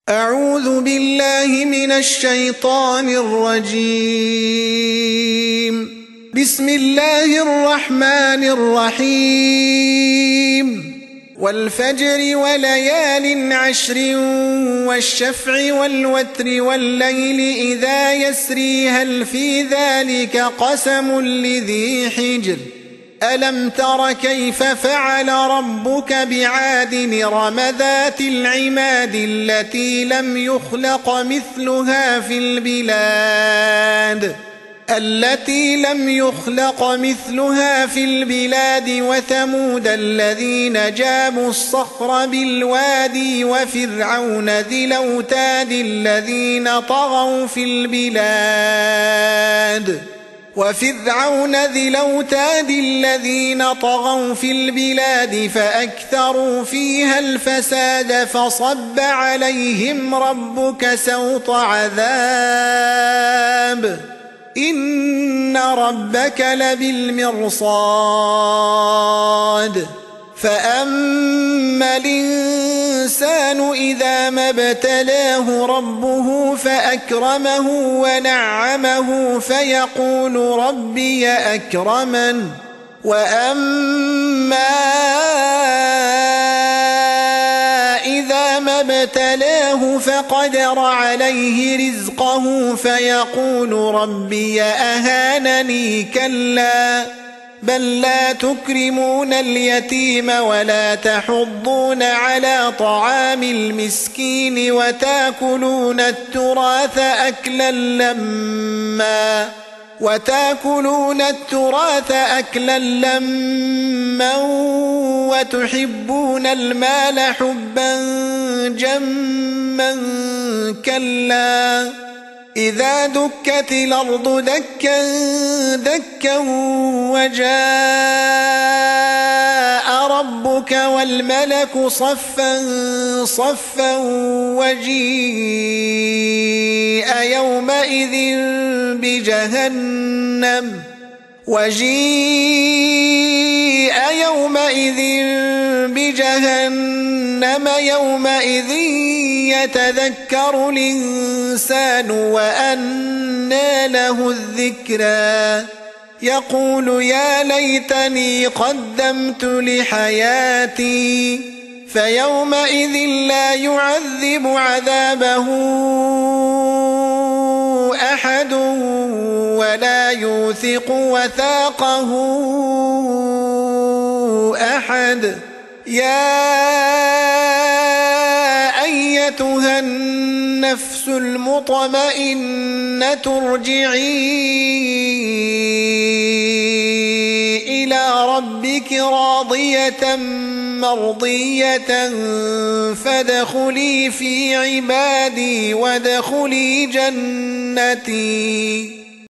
أعوذ بالله من الشيطان الرجيم. بسم الله الرحمن الرحيم. والفجر وليال عشر والشفع والوتر والليل إذا يسري هل في ذلك قسم لذي حجر ألم تر كيف فعل ربك بعاد إرم ذات العماد التي لم يخلق مثلها في البلاد وثمود الذين جابوا الصخر بالوادي وفرعون ذي الأوتاد الذين طغوا في البلاد فأكثروا فيها الفساد فصب عليهم ربك سوط عذاب إن ربك لبالمرصاد فأما الإنسان إذا ما ابتلاه ربه فأكرمه ونعمه فيقول ربي أكرمن وأما إذا ما ابتلاه فقدر عليه رزقه فيقول ربي أهانني كلا بل لا تكرمون اليتيم ولا تحضون على طعام المسكين وتأكلون التراث أكلا لما وتحبون المال حبا جما كلا إذا دكت الأرض دكا دكا وجاء ربك والملك صفا صفا وجيء يومئذ بجهنم يومئذ يتذكر الإنسان وأنى له الذكرى يقول يا ليتني قدمت لحياتي فيومئذ لا يعذب عذابه أحد ولا يوثق وثاقه أحد يا أيتها النفس المطمئنة ارجعي إلى ربك راضية مرضية فادخلي في عبادي وادخلي جنتي